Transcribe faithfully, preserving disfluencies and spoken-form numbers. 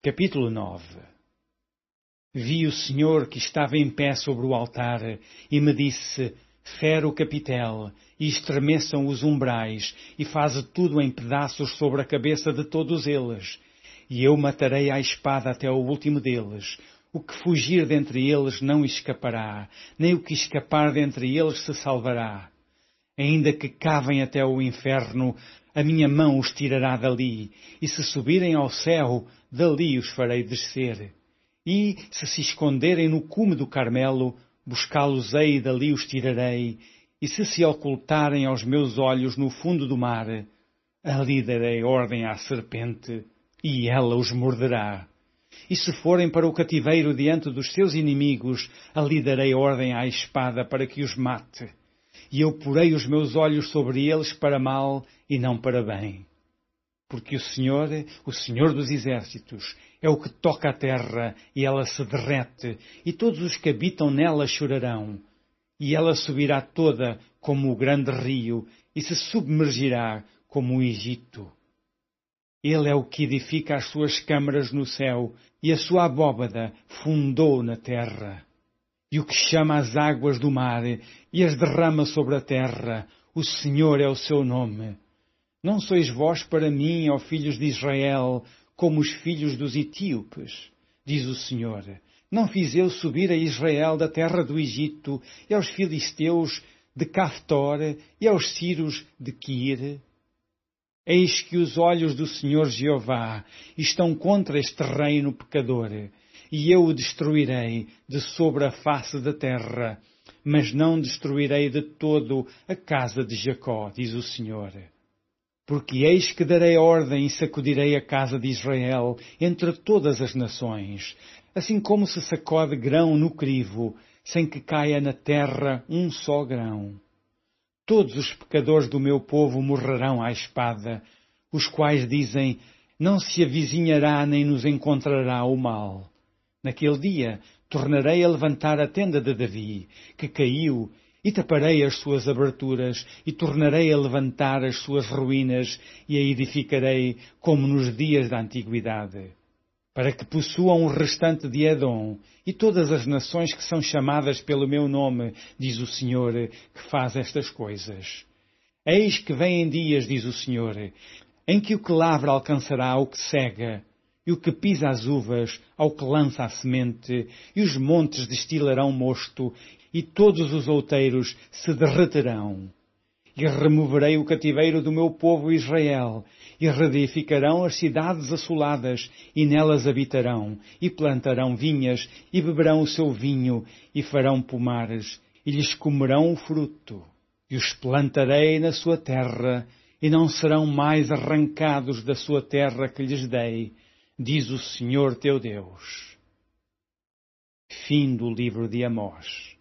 Capítulo nove. Vi o Senhor que estava em pé sobre o altar e me disse: fere o capitel e estremeçam os umbrais e faze tudo em pedaços sobre a cabeça de todos eles. E eu matarei à espada até o último deles. O que fugir dentre eles não escapará, nem o que escapar dentre eles se salvará. Ainda que cavem até o inferno, a minha mão os tirará dali, e se subirem ao céu, dali os farei descer. E, se se esconderem no cume do Carmelo, buscá-los-ei e dali os tirarei, e se se ocultarem aos meus olhos no fundo do mar, ali darei ordem à serpente, e ela os morderá. E se forem para o cativeiro diante dos seus inimigos, ali darei ordem à espada para que os mate. E eu porei os meus olhos sobre eles para mal e não para bem. Porque o Senhor, o Senhor dos Exércitos, é o que toca a terra e ela se derrete, e todos os que habitam nela chorarão. E ela subirá toda como o grande rio e se submergirá como o Egito. Ele é o que edifica as suas câmaras no céu e a sua abóbada fundou na terra. E o que chama as águas do mar e as derrama sobre a terra, o Senhor é o seu nome. Não sois vós para mim, ó filhos de Israel, como os filhos dos etíopes, diz o Senhor. Não fiz eu subir a Israel da terra do Egito, e aos filisteus de Caftor, e aos sírios de Quir? Eis que os olhos do Senhor Jeová estão contra este reino pecador, e eu o destruirei de sobre a face da terra, mas não destruirei de todo a casa de Jacó, diz o Senhor. Porque eis que darei ordem e sacudirei a casa de Israel entre todas as nações, assim como se sacode grão no crivo, sem que caia na terra um só grão. Todos os pecadores do meu povo morrerão à espada, os quais dizem: não se avizinhará nem nos encontrará o mal. Naquele dia tornarei a levantar a tenda de Davi, que caiu, e taparei as suas aberturas, e tornarei a levantar as suas ruínas, e a edificarei como nos dias da antiguidade. Para que possuam o restante de Edom, e todas as nações que são chamadas pelo meu nome, diz o Senhor, que faz estas coisas. Eis que vêm dias, diz o Senhor, em que o que lavra alcançará o que cega, e o que pisa as uvas ao que lança a semente, e os montes destilarão mosto, e todos os outeiros se derreterão. E removerei o cativeiro do meu povo Israel, e reedificarão as cidades assoladas, e nelas habitarão, e plantarão vinhas, e beberão o seu vinho, e farão pomares, e lhes comerão o fruto. E os plantarei na sua terra, e não serão mais arrancados da sua terra que lhes dei, diz o Senhor teu Deus. Fim do livro de Amós.